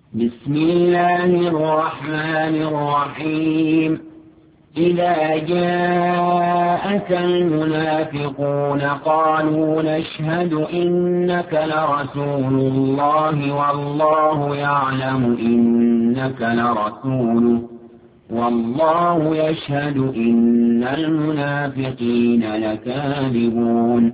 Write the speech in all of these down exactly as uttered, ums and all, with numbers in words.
بسم الله الرحمن الرحيم إذا جاءك المنافقون قالوا نشهد إنك لرسول الله والله يعلم إنك لرسوله والله يشهد إن المنافقين لكاذبون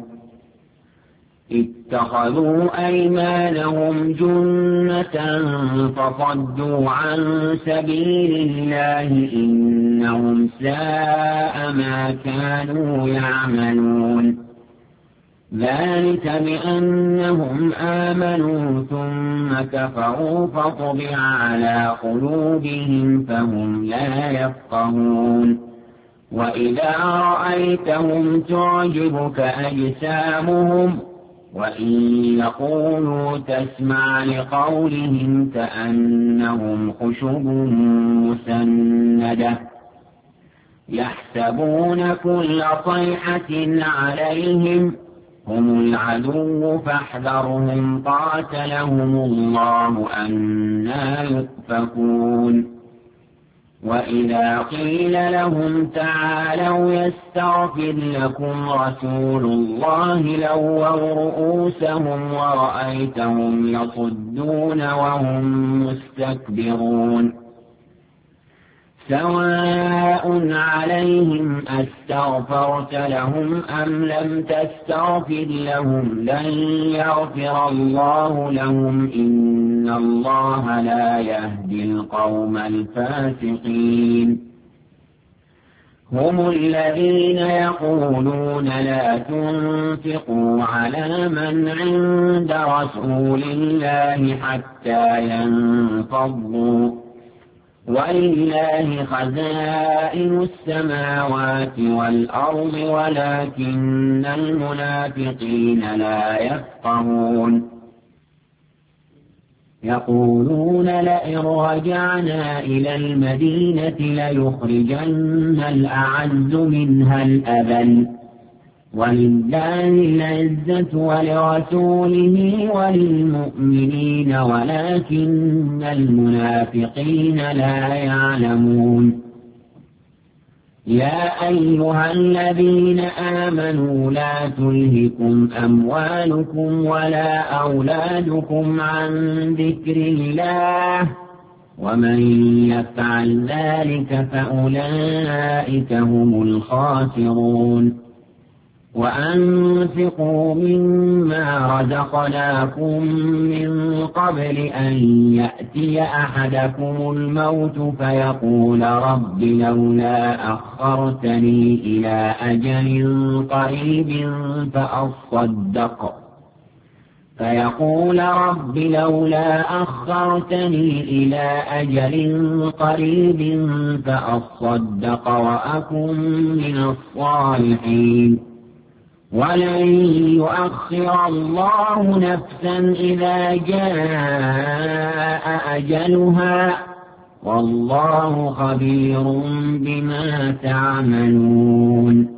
اتخذوا أيمانهم جنة فصدوا عن سبيل الله إنهم ساء ما كانوا يعملون ذلك بأنهم آمنوا ثم كفروا فطبع على قلوبهم فهم لا يفقهون وإذا رأيتهم تعجبك أجسامهم وإن يقولوا تسمع لقولهم كأنهم خشب مسندة يحسبون كل صيحة عليهم هم العدو فاحذرهم قاتلهم الله أنى يؤفكون وإذا قيل لهم تعالوا يستغفر لكم رسول الله لووا رؤوسهم ورأيتهم يصدون وهم مستكبرون سواء عليهم أستغفرت لهم أم لم تستغفر لهم لن يغفر الله لهم إن الله لا يهدي القوم الفاسقين هم الذين يقولون لا تنفقوا على من عند رسول الله حتى ينفضوا ولله خزائن السماوات والأرض ولكن المنافقين لا يفقهون يقولون لئن رجعنا إلى المدينة ليخرجن الأعز منها الأذل ولله العزة ولرسوله وللمؤمنين ولكن المنافقين لا يعلمون يا أيها الذين آمنوا لا تلهكم أموالكم ولا أولادكم عن ذكر الله ومن يفعل ذلك فأولئك هم الخاسرون وأنفقوا مما رزقناكم من قبل أن يأتي أحدكم الموت فيقول رب لولا أخرتني إلى أجل قريب فأصدق فيقول رب لولا أخرتني إلى أجل قريب فأصدق وأكن من الصالحين ولن يؤخر الله نفسا إذا جاء أجلها والله خبير بما تعملون